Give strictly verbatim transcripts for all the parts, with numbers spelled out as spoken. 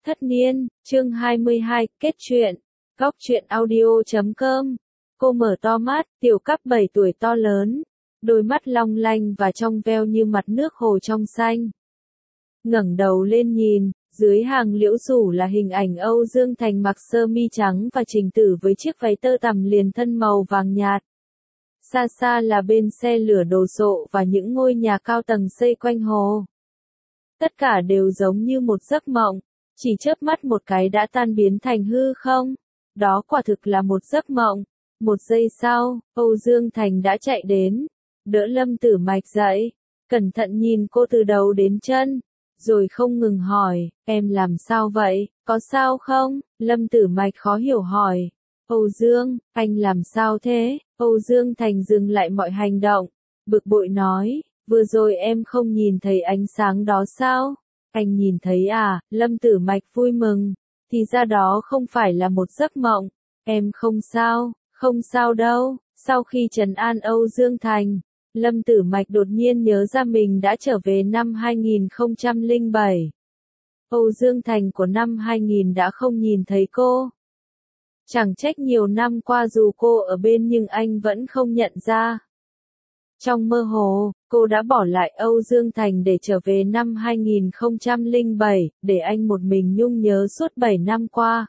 Thất niên, chương hai mươi hai, kết truyện. Góc truyện audio chấm com. Cô mở to mắt, tiểu cắp bảy tuổi to lớn, đôi mắt long lanh và trong veo như mặt nước hồ trong xanh. Ngẩng đầu lên nhìn, dưới hàng liễu rủ là hình ảnh Âu Dương Thành mặc sơ mi trắng và Trình Tử với chiếc váy tơ tằm liền thân màu vàng nhạt. Xa xa là bên xe lửa đồ sộ và những ngôi nhà cao tầng xây quanh hồ. Tất cả đều giống như một giấc mộng, chỉ chớp mắt một cái đã tan biến thành hư không. Đó quả thực là một giấc mộng. Một giây sau, Âu Dương Thành đã chạy đến, đỡ Lâm Tử Mạch dậy, cẩn thận nhìn cô từ đầu đến chân, rồi không ngừng hỏi, em làm sao vậy, có sao không? Lâm Tử Mạch khó hiểu hỏi, Âu Dương, anh làm sao thế? Âu Dương Thành dừng lại mọi hành động, bực bội nói, vừa rồi em không nhìn thấy ánh sáng đó sao? Anh nhìn thấy à? Lâm Tử Mạch vui mừng, thì ra đó không phải là một giấc mộng, em không sao, không sao đâu. Sau khi trấn an Âu Dương Thành, Lâm Tử Mạch đột nhiên nhớ ra mình đã trở về năm hai nghìn không trăm lẻ bảy. Âu Dương Thành của năm hai nghìn đã không nhìn thấy cô. Chẳng trách nhiều năm qua dù cô ở bên nhưng anh vẫn không nhận ra. Trong mơ hồ, cô đã bỏ lại Âu Dương Thành để trở về năm hai nghìn không trăm lẻ bảy, để anh một mình nhung nhớ suốt bảy năm qua.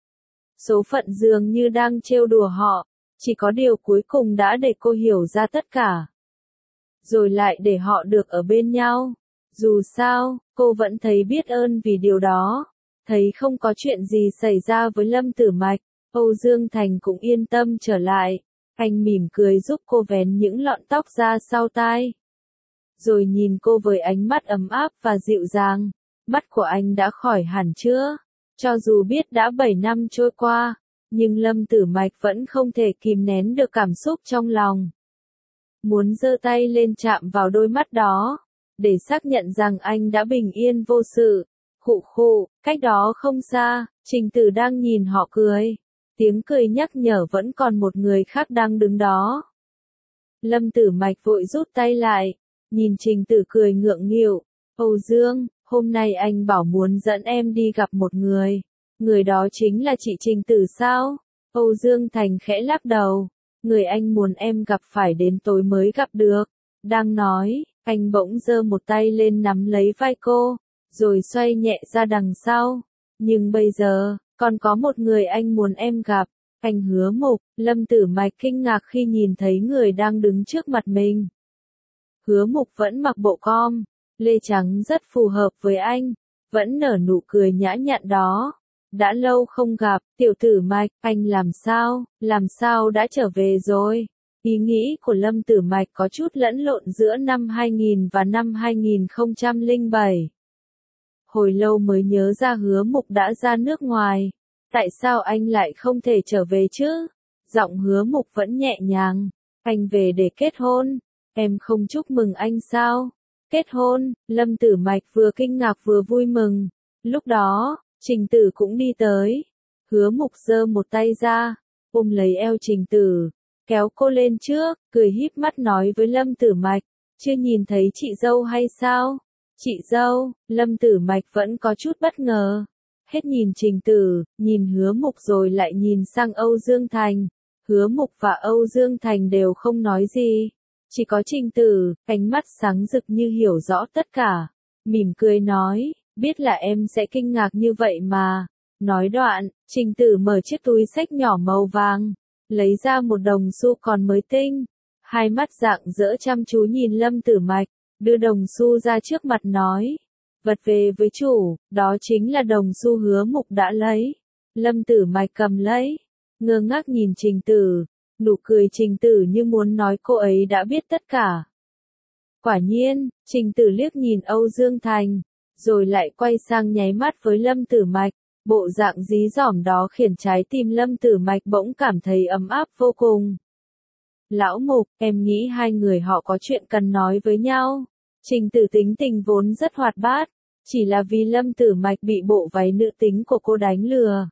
Số phận dường như đang trêu đùa họ, chỉ có điều cuối cùng đã để cô hiểu ra tất cả. Rồi lại để họ được ở bên nhau. Dù sao, cô vẫn thấy biết ơn vì điều đó. Thấy không có chuyện gì xảy ra với Lâm Tử Mạch, Âu Dương Thành cũng yên tâm trở lại. Anh mỉm cười giúp cô vén những lọn tóc ra sau tai. Rồi nhìn cô với ánh mắt ấm áp và dịu dàng. Mắt của anh đã khỏi hẳn chưa? Cho dù biết đã bảy năm trôi qua, nhưng Lâm Tử Mạch vẫn không thể kìm nén được cảm xúc trong lòng. Muốn giơ tay lên chạm vào đôi mắt đó, để xác nhận rằng anh đã bình yên vô sự. Khụ khụ, cách đó không xa, Trình Tử đang nhìn họ cười. Tiếng cười nhắc nhở vẫn còn một người khác đang đứng đó. Lâm Tử Mạch vội rút tay lại, nhìn Trình Tử cười ngượng nghịu. Âu Dương, hôm nay anh bảo muốn dẫn em đi gặp một người. Người đó chính là chị Trình Tử sao? Âu Dương Thành khẽ lắc đầu. Người anh muốn em gặp phải đến tối mới gặp được. Đang nói, anh bỗng giơ một tay lên nắm lấy vai cô, rồi xoay nhẹ ra đằng sau. Nhưng bây giờ, còn có một người anh muốn em gặp. Anh Hứa Mục. Lâm Tử Mạch kinh ngạc khi nhìn thấy người đang đứng trước mặt mình. Hứa Mục vẫn mặc bộ com lê trắng rất phù hợp với anh, vẫn nở nụ cười nhã nhặn đó. Đã lâu không gặp, tiểu Tử Mạch, anh làm sao, làm sao đã trở về rồi? Ý nghĩ của Lâm Tử Mạch có chút lẫn lộn giữa năm hai nghìn và năm hai nghìn không trăm lẻ bảy. Hồi lâu mới nhớ ra Hứa Mục đã ra nước ngoài. Tại sao anh lại không thể trở về chứ? Giọng Hứa Mục vẫn nhẹ nhàng. Anh về để kết hôn. Em không chúc mừng anh sao? Kết hôn, Lâm Tử Mạch vừa kinh ngạc vừa vui mừng. Lúc đó, Trình Tử cũng đi tới. Hứa Mục giơ một tay ra, ôm lấy eo Trình Tử, kéo cô lên trước, cười híp mắt nói với Lâm Tử Mạch, chưa nhìn thấy chị dâu hay sao? Chị dâu, Lâm Tử Mạch vẫn có chút bất ngờ. Hết nhìn Trình Tử, nhìn Hứa Mục rồi lại nhìn sang Âu Dương Thành. Hứa Mục và Âu Dương Thành đều không nói gì. Chỉ có Trình Tử, ánh mắt sáng rực như hiểu rõ tất cả. Mỉm cười nói, biết là em sẽ kinh ngạc như vậy mà. Nói đoạn, Trình Tử mở chiếc túi xách nhỏ màu vàng, lấy ra một đồng xu còn mới tinh. Hai mắt rạng rỡ chăm chú nhìn Lâm Tử Mạch, đưa đồng xu ra trước mặt nói. Vật về với chủ, đó chính là đồng xu Hứa Mục đã lấy. Lâm Tử Mạch cầm lấy, ngơ ngác nhìn Trình Tử, nụ cười Trình Tử như muốn nói cô ấy đã biết tất cả. Quả nhiên, Trình Tử liếc nhìn Âu Dương Thành, rồi lại quay sang nháy mắt với Lâm Tử Mạch. Bộ dạng dí dỏm đó khiến trái tim Lâm Tử Mạch bỗng cảm thấy ấm áp vô cùng. Lão Mục, em nghĩ hai người họ có chuyện cần nói với nhau. Trình Tử tính tình vốn rất hoạt bát, chỉ là vì Lâm Tử Mạch bị bộ váy nữ tính của cô đánh lừa.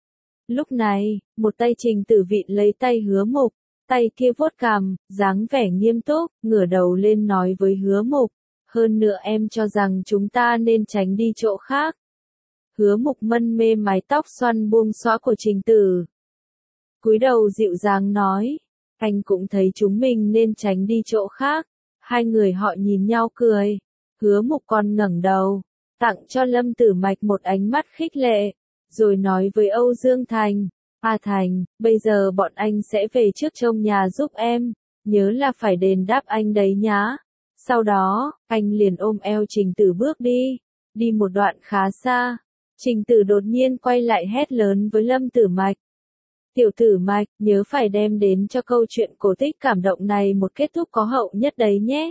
Lúc này, một tay Trình Tử vịn lấy tay Hứa Mục, tay kia vuốt cằm, dáng vẻ nghiêm túc, ngửa đầu lên nói với Hứa Mục, hơn nữa em cho rằng chúng ta nên tránh đi chỗ khác. Hứa Mục mân mê mái tóc xoăn buông xõa của Trình Tử. Cúi đầu dịu dàng nói, anh cũng thấy chúng mình nên tránh đi chỗ khác. Hai người họ nhìn nhau cười. Hứa Mục còn ngẩng đầu, tặng cho Lâm Tử Mạch một ánh mắt khích lệ, rồi nói với Âu Dương Thành, A Thành, bây giờ bọn anh sẽ về trước trông nhà giúp em, nhớ là phải đền đáp anh đấy nhá. Sau đó, anh liền ôm eo Trình Tử bước đi, đi một đoạn khá xa. Trình Tử đột nhiên quay lại hét lớn với Lâm Tử Mạch. Tiểu Tử Mạch, nhớ phải đem đến cho câu chuyện cổ tích cảm động này một kết thúc có hậu nhất đấy nhé.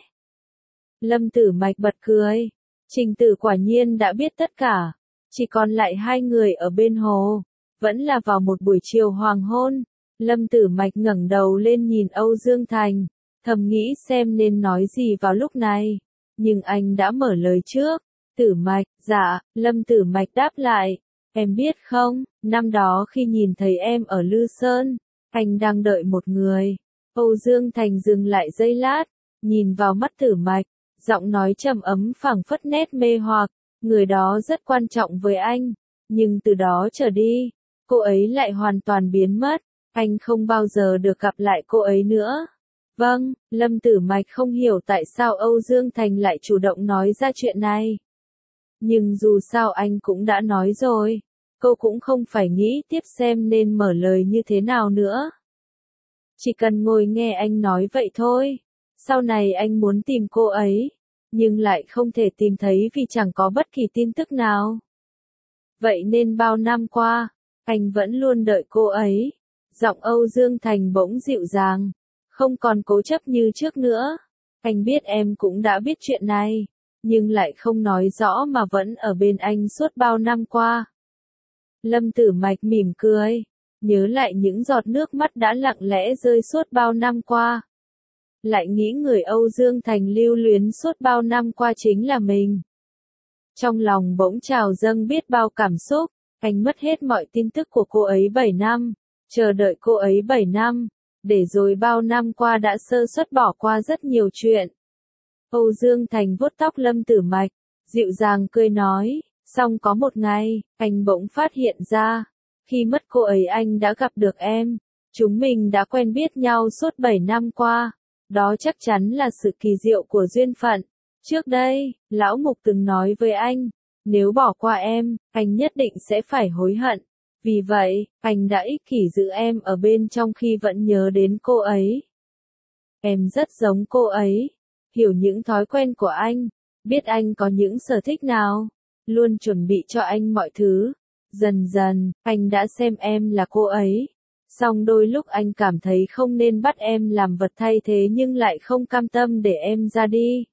Lâm Tử Mạch bật cười. Trình Tử quả nhiên đã biết tất cả. Chỉ còn lại hai người ở bên hồ. Vẫn là vào một buổi chiều hoàng hôn. Lâm Tử Mạch ngẩng đầu lên nhìn Âu Dương Thành. Thầm nghĩ xem nên nói gì vào lúc này. Nhưng anh đã mở lời trước. Tử Mạch, dạ, Lâm Tử Mạch đáp lại. Em biết không, năm đó khi nhìn thấy em ở Lư Sơn, anh đang đợi một người. Âu Dương Thành dừng lại giây lát, nhìn vào mắt Tử Mạch, giọng nói trầm ấm phảng phất nét mê hoặc, người đó rất quan trọng với anh, nhưng từ đó trở đi, cô ấy lại hoàn toàn biến mất, anh không bao giờ được gặp lại cô ấy nữa. Vâng, Lâm Tử Mạch không hiểu tại sao Âu Dương Thành lại chủ động nói ra chuyện này. Nhưng dù sao anh cũng đã nói rồi, cô cũng không phải nghĩ tiếp xem nên mở lời như thế nào nữa. Chỉ cần ngồi nghe anh nói vậy thôi. Sau này anh muốn tìm cô ấy, nhưng lại không thể tìm thấy vì chẳng có bất kỳ tin tức nào. Vậy nên bao năm qua, anh vẫn luôn đợi cô ấy. Giọng Âu Dương Thành bỗng dịu dàng, không còn cố chấp như trước nữa. Anh biết em cũng đã biết chuyện này, nhưng lại không nói rõ mà vẫn ở bên anh suốt bao năm qua. Lâm Tử Mạch mỉm cười, nhớ lại những giọt nước mắt đã lặng lẽ rơi suốt bao năm qua. Lại nghĩ người Âu Dương Thành lưu luyến suốt bao năm qua chính là mình. Trong lòng bỗng trào dâng biết bao cảm xúc, anh mất hết mọi tin tức của cô ấy bảy năm, chờ đợi cô ấy bảy năm, để rồi bao năm qua đã sơ suất bỏ qua rất nhiều chuyện. Âu Dương Thành vuốt tóc Lâm Tử Mạch, dịu dàng cười nói, xong có một ngày, anh bỗng phát hiện ra, khi mất cô ấy anh đã gặp được em, chúng mình đã quen biết nhau suốt bảy năm qua, đó chắc chắn là sự kỳ diệu của duyên phận. Trước đây, Lão Mục từng nói với anh, nếu bỏ qua em, anh nhất định sẽ phải hối hận. Vì vậy, anh đã ích kỷ giữ em ở bên trong khi vẫn nhớ đến cô ấy. Em rất giống cô ấy, hiểu những thói quen của anh, biết anh có những sở thích nào, luôn chuẩn bị cho anh mọi thứ. Dần dần, anh đã xem em là cô ấy. Song đôi lúc anh cảm thấy không nên bắt em làm vật thay thế nhưng lại không cam tâm để em ra đi.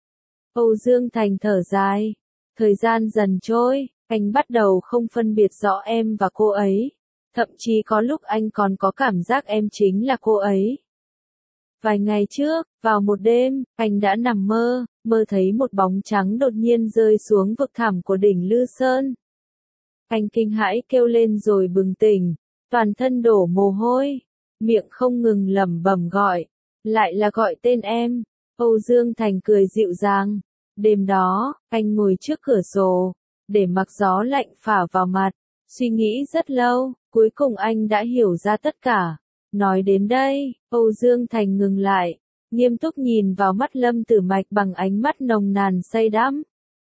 Âu Dương Thành thở dài. Thời gian dần trôi, anh bắt đầu không phân biệt rõ em và cô ấy. Thậm chí có lúc anh còn có cảm giác em chính là cô ấy. Vài ngày trước, vào một đêm, anh đã nằm mơ, mơ thấy một bóng trắng đột nhiên rơi xuống vực thẳm của đỉnh Lư Sơn. Anh kinh hãi kêu lên rồi bừng tỉnh, toàn thân đổ mồ hôi, miệng không ngừng lẩm bẩm gọi, lại là gọi tên em. Âu Dương Thành cười dịu dàng. Đêm đó, anh ngồi trước cửa sổ, để mặc gió lạnh phả vào mặt, suy nghĩ rất lâu, cuối cùng anh đã hiểu ra tất cả. Nói đến đây, Âu Dương Thành ngừng lại, nghiêm túc nhìn vào mắt Lâm Tử Mạch bằng ánh mắt nồng nàn say đắm.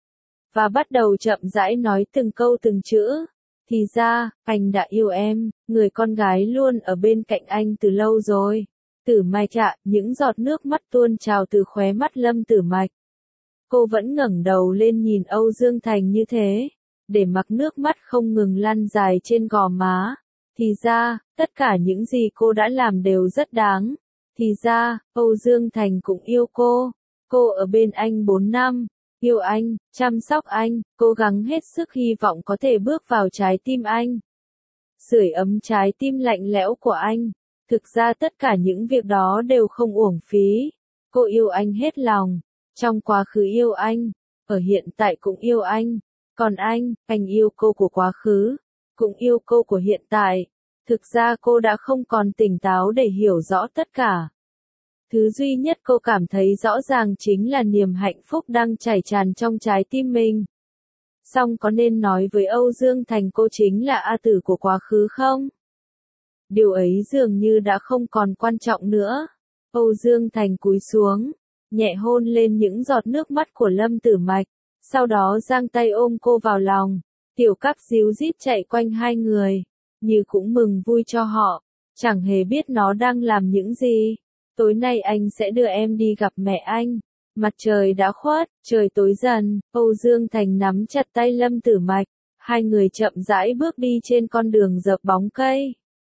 Và bắt đầu chậm rãi nói từng câu từng chữ. Thì ra, anh đã yêu em, người con gái luôn ở bên cạnh anh từ lâu rồi. Tử Mạch ạ, những giọt nước mắt tuôn trào từ khóe mắt Lâm Tử Mạch. Cô vẫn ngẩng đầu lên nhìn Âu Dương Thành như thế, để mặc nước mắt không ngừng lăn dài trên gò má. Thì ra, tất cả những gì cô đã làm đều rất đáng. Thì ra, Âu Dương Thành cũng yêu cô. Cô ở bên anh bốn năm, yêu anh, chăm sóc anh, cố gắng hết sức hy vọng có thể bước vào trái tim anh. Sưởi ấm trái tim lạnh lẽo của anh. Thực ra tất cả những việc đó đều không uổng phí. Cô yêu anh hết lòng. Trong quá khứ yêu anh, ở hiện tại cũng yêu anh. Còn anh, anh yêu cô của quá khứ, cũng yêu cô của hiện tại. Thực ra cô đã không còn tỉnh táo để hiểu rõ tất cả. Thứ duy nhất cô cảm thấy rõ ràng chính là niềm hạnh phúc đang chảy tràn trong trái tim mình. Xong có nên nói với Âu Dương Thành cô chính là A Tử của quá khứ không? Điều ấy dường như đã không còn quan trọng nữa. Âu Dương Thành cúi xuống, nhẹ hôn lên những giọt nước mắt của Lâm Tử Mạch, sau đó giang tay ôm cô vào lòng. Tiểu Cáp díu dít chạy quanh hai người, như cũng mừng vui cho họ, chẳng hề biết nó đang làm những gì. Tối nay anh sẽ đưa em đi gặp mẹ anh. Mặt trời đã khuất, trời tối dần, Âu Dương Thành nắm chặt tay Lâm Tử Mạch, hai người chậm rãi bước đi trên con đường dợp bóng cây.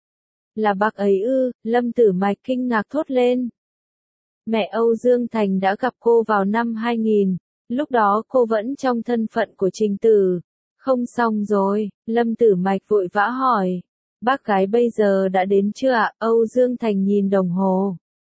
Là bác ấy ư? Lâm Tử Mạch kinh ngạc thốt lên. Mẹ Âu Dương Thành đã gặp cô vào năm hai nghìn, lúc đó cô vẫn trong thân phận của Trình Tử. Không xong rồi, Lâm Tử Mạch vội vã hỏi. Bác gái bây giờ đã đến chưa ạ? Âu Dương Thành nhìn đồng hồ.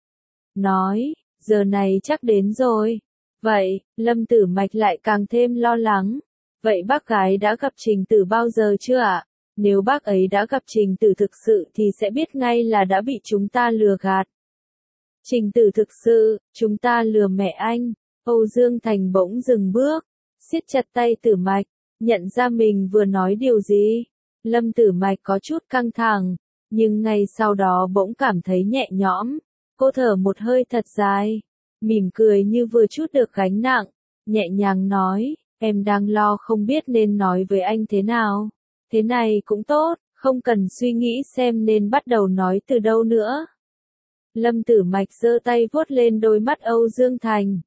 Nói, giờ này chắc đến rồi. Vậy, Lâm Tử Mạch lại càng thêm lo lắng. Vậy bác gái đã gặp Trình Tử bao giờ chưa ạ? Nếu bác ấy đã gặp Trình Tử thực sự thì sẽ biết ngay là đã bị chúng ta lừa gạt. Trình Tử thực sự, chúng ta lừa mẹ anh. Âu Dương Thành bỗng dừng bước, siết chặt tay Tử Mạch, nhận ra mình vừa nói điều gì. Lâm Tử Mạch có chút căng thẳng, nhưng ngay sau đó bỗng cảm thấy nhẹ nhõm. Cô thở một hơi thật dài, mỉm cười như vừa chút được gánh nặng, nhẹ nhàng nói, em đang lo không biết nên nói với anh thế nào. Thế này cũng tốt, không cần suy nghĩ xem nên bắt đầu nói từ đâu nữa. Lâm Tử Mạch giơ tay vuốt lên đôi mắt Âu Dương Thành.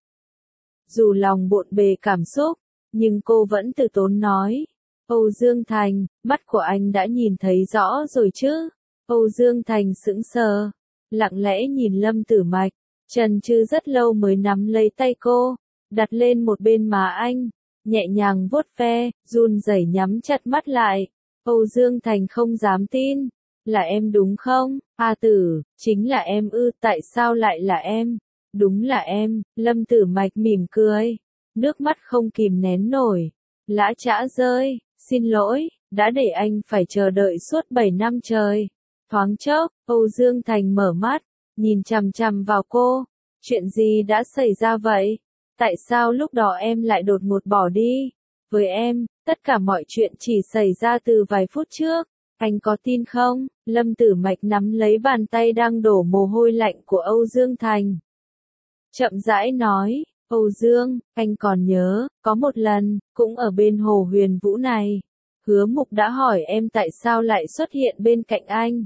Dù lòng bộn bề cảm xúc, nhưng cô vẫn từ tốn nói. Âu Dương Thành, mắt của anh đã nhìn thấy rõ rồi chứ? Âu Dương Thành sững sờ, lặng lẽ nhìn Lâm Tử Mạch, chần chừ rất lâu mới nắm lấy tay cô, đặt lên một bên má anh, nhẹ nhàng vuốt ve, run rẩy nhắm chặt mắt lại. Âu Dương Thành không dám tin. Là em đúng không? A Tử, chính là em ư? Tại sao lại là em? Đúng là em. Lâm Tử Mạch mỉm cười, nước mắt không kìm nén nổi, lã chã rơi. Xin lỗi, đã để anh phải chờ đợi suốt bảy năm trời. Thoáng chốc, Âu Dương Thành mở mắt, nhìn chằm chằm vào cô. Chuyện gì đã xảy ra vậy? Tại sao lúc đó em lại đột ngột bỏ đi? Với em, tất cả mọi chuyện chỉ xảy ra từ vài phút trước. Anh có tin không? Lâm Tử Mạch nắm lấy bàn tay đang đổ mồ hôi lạnh của Âu Dương Thành. Chậm rãi nói, Âu Dương, anh còn nhớ, có một lần, cũng ở bên hồ Huyền Vũ này. Hứa Mục đã hỏi em tại sao lại xuất hiện bên cạnh anh.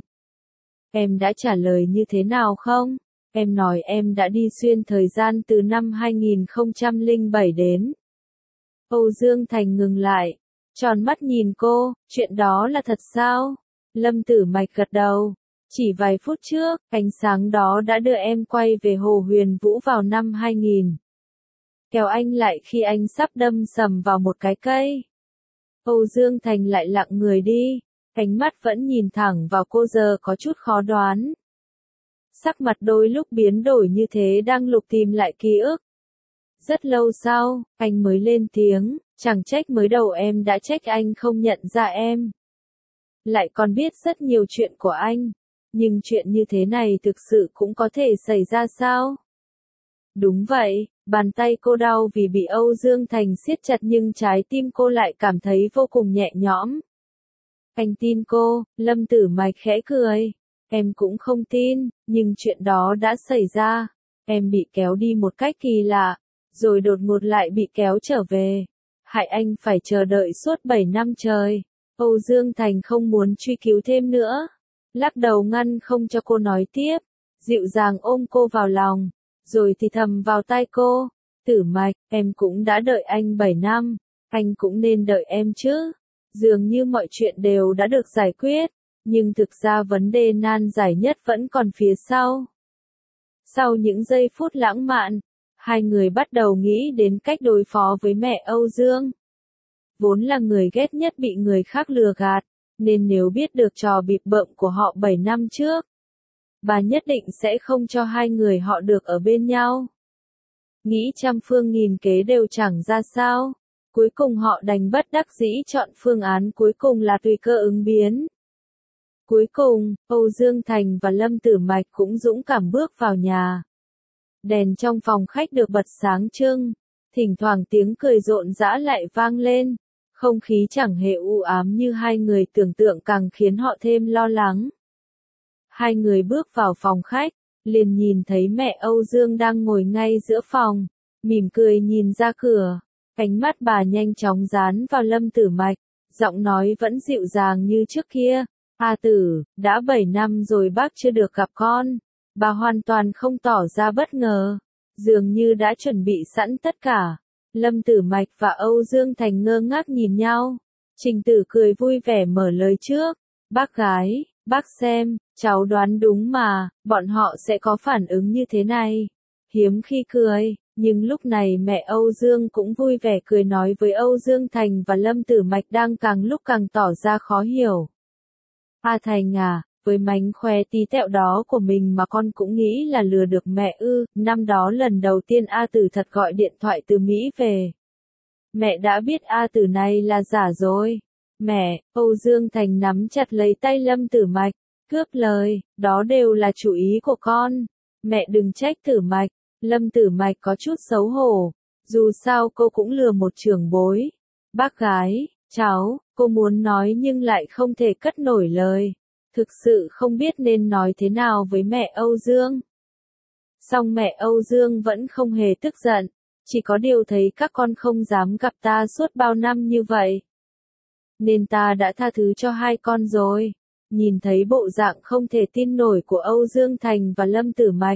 Em đã trả lời như thế nào không? Em nói em đã đi xuyên thời gian từ năm hai nghìn không trăm lẻ bảy đến. Âu Dương Thành ngừng lại, tròn mắt nhìn cô, chuyện đó là thật sao? Lâm Tử Mạch gật đầu. Chỉ vài phút trước, ánh sáng đó đã đưa em quay về hồ Huyền Vũ vào năm hai nghìn. Kéo anh lại khi anh sắp đâm sầm vào một cái cây. Âu Dương Thành lại lặng người đi, ánh mắt vẫn nhìn thẳng vào cô giờ có chút khó đoán. Sắc mặt đôi lúc biến đổi như thế đang lục tìm lại ký ức. Rất lâu sau, anh mới lên tiếng, chẳng trách mới đầu em đã trách anh không nhận ra em. Lại còn biết rất nhiều chuyện của anh. Nhưng chuyện như thế này thực sự cũng có thể xảy ra sao? Đúng vậy, bàn tay cô đau vì bị Âu Dương Thành siết chặt nhưng trái tim cô lại cảm thấy vô cùng nhẹ nhõm. Anh tin cô, Lâm Tử Mạch khẽ cười. Em cũng không tin, nhưng chuyện đó đã xảy ra. Em bị kéo đi một cách kỳ lạ, rồi đột ngột lại bị kéo trở về. Hại anh phải chờ đợi suốt bảy năm trời. Âu Dương Thành không muốn truy cứu thêm nữa. Lắc đầu ngăn không cho cô nói tiếp. Dịu dàng ôm cô vào lòng, rồi thì thầm vào tai cô. Tử Mạch, em cũng đã đợi anh bảy năm. Anh cũng nên đợi em chứ. Dường như mọi chuyện đều đã được giải quyết. Nhưng thực ra vấn đề nan giải nhất vẫn còn phía sau. Sau những giây phút lãng mạn, hai người bắt đầu nghĩ đến cách đối phó với mẹ Âu Dương. Vốn là người ghét nhất bị người khác lừa gạt, nên nếu biết được trò bịp bợm của họ bảy năm trước, bà nhất định sẽ không cho hai người họ được ở bên nhau. Nghĩ trăm phương nghìn kế đều chẳng ra sao, cuối cùng họ đành bất đắc dĩ chọn phương án cuối cùng là tùy cơ ứng biến. Cuối cùng, Âu Dương Thành và Lâm Tử Mạch cũng dũng cảm bước vào nhà. Đèn trong phòng khách được bật sáng trưng, thỉnh thoảng tiếng cười rộn rã lại vang lên. Không khí chẳng hề u ám như hai người tưởng tượng càng khiến họ thêm lo lắng. Hai người bước vào phòng khách, liền nhìn thấy mẹ Âu Dương đang ngồi ngay giữa phòng, mỉm cười nhìn ra cửa. Ánh mắt bà nhanh chóng dán vào Lâm Tử Mạch, giọng nói vẫn dịu dàng như trước kia. A Tử, đã bảy năm rồi bác chưa được gặp con. Bà hoàn toàn không tỏ ra bất ngờ, dường như đã chuẩn bị sẵn tất cả. Lâm Tử Mạch và Âu Dương Thành ngơ ngác nhìn nhau. Trình Tử cười vui vẻ mở lời trước. Bác gái, bác xem, cháu đoán đúng mà, bọn họ sẽ có phản ứng như thế này. Hiếm khi cười, nhưng lúc này mẹ Âu Dương cũng vui vẻ cười nói với Âu Dương Thành và Lâm Tử Mạch đang càng lúc càng tỏ ra khó hiểu. A Thành à, với mánh khoe tí tẹo đó của mình mà con cũng nghĩ là lừa được mẹ ư? Năm đó lần đầu tiên A Tử thật gọi điện thoại từ Mỹ về. Mẹ đã biết A Tử này là giả rồi. Mẹ, Âu Dương Thành nắm chặt lấy tay Lâm Tử Mạch, cướp lời, đó đều là chủ ý của con. Mẹ đừng trách Tử Mạch. Lâm Tử Mạch có chút xấu hổ, dù sao cô cũng lừa một trưởng bối. Bác gái, cháu, cô muốn nói nhưng lại không thể cất nổi lời. Thực sự không biết nên nói thế nào với mẹ Âu Dương. Song mẹ Âu Dương vẫn không hề tức giận, chỉ có điều thấy các con không dám gặp ta suốt bao năm như vậy. Nên ta đã tha thứ cho hai con rồi. Nhìn thấy bộ dạng không thể tin nổi của Âu Dương Thành và Lâm Tử Mạch,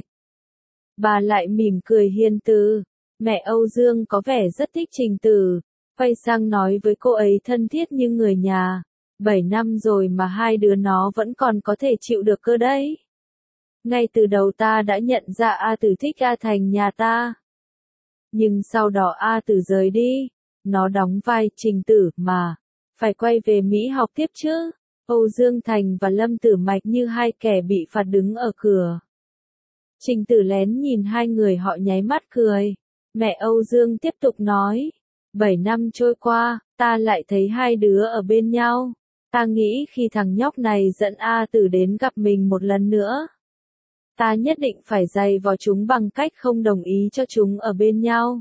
bà lại mỉm cười hiền từ. Mẹ Âu Dương có vẻ rất thích Trình Tử, quay sang nói với cô ấy thân thiết như người nhà. Bảy năm rồi mà hai đứa nó vẫn còn có thể chịu được cơ đấy. Ngay từ đầu ta đã nhận ra A Tử thích A Thành nhà ta. Nhưng sau đó A Tử rời đi, nó đóng vai Trình Tử mà, phải quay về Mỹ học tiếp chứ. Âu Dương Thành và Lâm Tử Mạch như hai kẻ bị phạt đứng ở cửa. Trình Tử lén nhìn hai người họ nháy mắt cười. Mẹ Âu Dương tiếp tục nói. Bảy năm trôi qua, ta lại thấy hai đứa ở bên nhau. Ta nghĩ khi thằng nhóc này dẫn A Tử đến gặp mình một lần nữa, ta nhất định phải giày vò chúng bằng cách không đồng ý cho chúng ở bên nhau.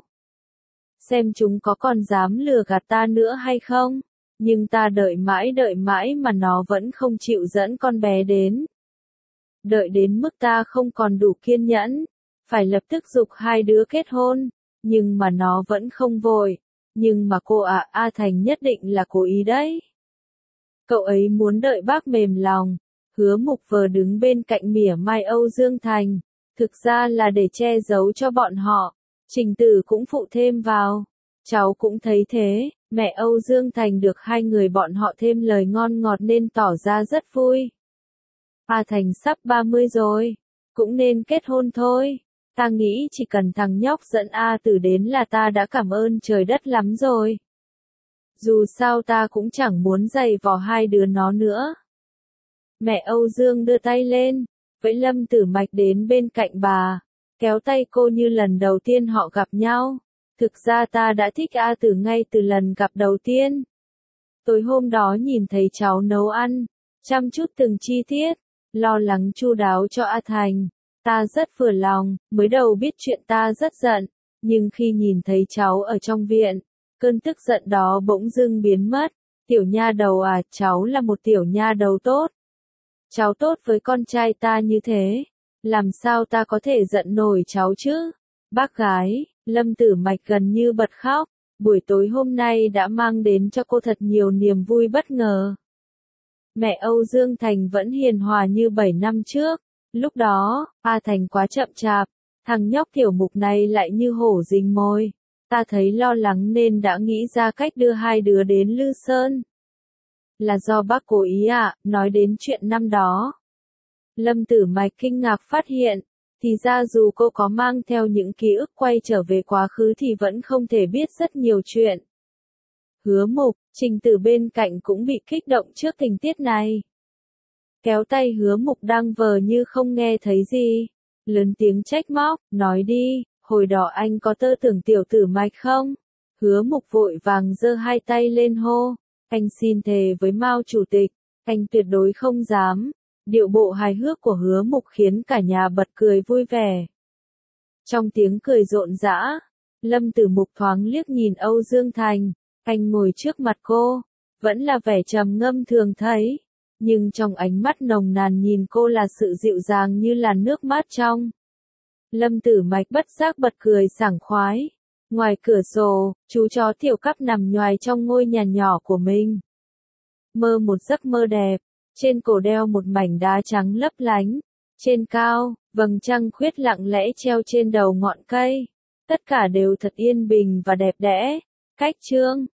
Xem chúng có còn dám lừa gạt ta nữa hay không. Nhưng ta đợi mãi đợi mãi mà nó vẫn không chịu dẫn con bé đến. Đợi đến mức ta không còn đủ kiên nhẫn, phải lập tức giục hai đứa kết hôn, nhưng mà nó vẫn không vội. Nhưng mà cô ạ, A Thành nhất định là cố ý đấy. Cậu ấy muốn đợi bác mềm lòng. Hứa Mục vừa đứng bên cạnh mỉa mai Âu Dương Thành, thực ra là để che giấu cho bọn họ. Trình Tử cũng phụ thêm vào. Cháu cũng thấy thế. Mẹ Âu Dương Thành được hai người bọn họ thêm lời ngon ngọt nên tỏ ra rất vui. A Thành sắp ba mươi rồi, cũng nên kết hôn thôi. Ta nghĩ chỉ cần thằng nhóc dẫn A Tử đến là ta đã cảm ơn trời đất lắm rồi. Dù sao ta cũng chẳng muốn giày vò hai đứa nó nữa. Mẹ Âu Dương đưa tay lên, với Lâm Tử Mạch đến bên cạnh bà, kéo tay cô như lần đầu tiên họ gặp nhau. Thực ra ta đã thích A Tử ngay từ lần gặp đầu tiên. Tối hôm đó nhìn thấy cháu nấu ăn, chăm chút từng chi tiết, lo lắng chu đáo cho A Thành. Ta rất vừa lòng, mới đầu biết chuyện ta rất giận, nhưng khi nhìn thấy cháu ở trong viện, cơn tức giận đó bỗng dưng biến mất. Tiểu nha đầu à, cháu là một tiểu nha đầu tốt. Cháu tốt với con trai ta như thế, làm sao ta có thể giận nổi cháu chứ? Bác gái, Lâm Tử Mạch gần như bật khóc, buổi tối hôm nay đã mang đến cho cô thật nhiều niềm vui bất ngờ. Mẹ Âu Dương Thành vẫn hiền hòa như bảy năm trước, lúc đó, A Thành quá chậm chạp, thằng nhóc Tiểu Mục này lại như hổ rình mồi. Ta thấy lo lắng nên đã nghĩ ra cách đưa hai đứa đến Lư Sơn. Là do bác cố ý ạ, à, nói đến chuyện năm đó. Lâm Tử Mạch kinh ngạc phát hiện, thì ra dù cô có mang theo những ký ức quay trở về quá khứ thì vẫn không thể biết rất nhiều chuyện. Hứa Mục, Trình Tử bên cạnh cũng bị kích động trước tình tiết này. Kéo tay Hứa Mục đang vờ như không nghe thấy gì, lớn tiếng trách móc, nói đi, hồi đó anh có tơ tưởng Tiểu Tử Mạch không? Hứa Mục vội vàng giơ hai tay lên hô, anh xin thề với Mao chủ tịch, anh tuyệt đối không dám. Điệu bộ hài hước của Hứa Mục khiến cả nhà bật cười vui vẻ. Trong tiếng cười rộn rã, Lâm Tử Mục thoáng liếc nhìn Âu Dương Thành, Anh ngồi trước mặt cô, vẫn là vẻ trầm ngâm thường thấy, nhưng trong ánh mắt nồng nàn nhìn cô là sự dịu dàng như làn nước mát trong. Lâm Tử Mạch bất giác bật cười sảng khoái. Ngoài cửa sổ, chú chó Tiểu Cắp nằm nhoài trong ngôi nhà nhỏ của mình. Mơ một giấc mơ đẹp, trên cổ đeo một mảnh đá trắng lấp lánh. Trên cao, vầng trăng khuyết lặng lẽ treo trên đầu ngọn cây. Tất cả đều thật yên bình và đẹp đẽ. Cách chương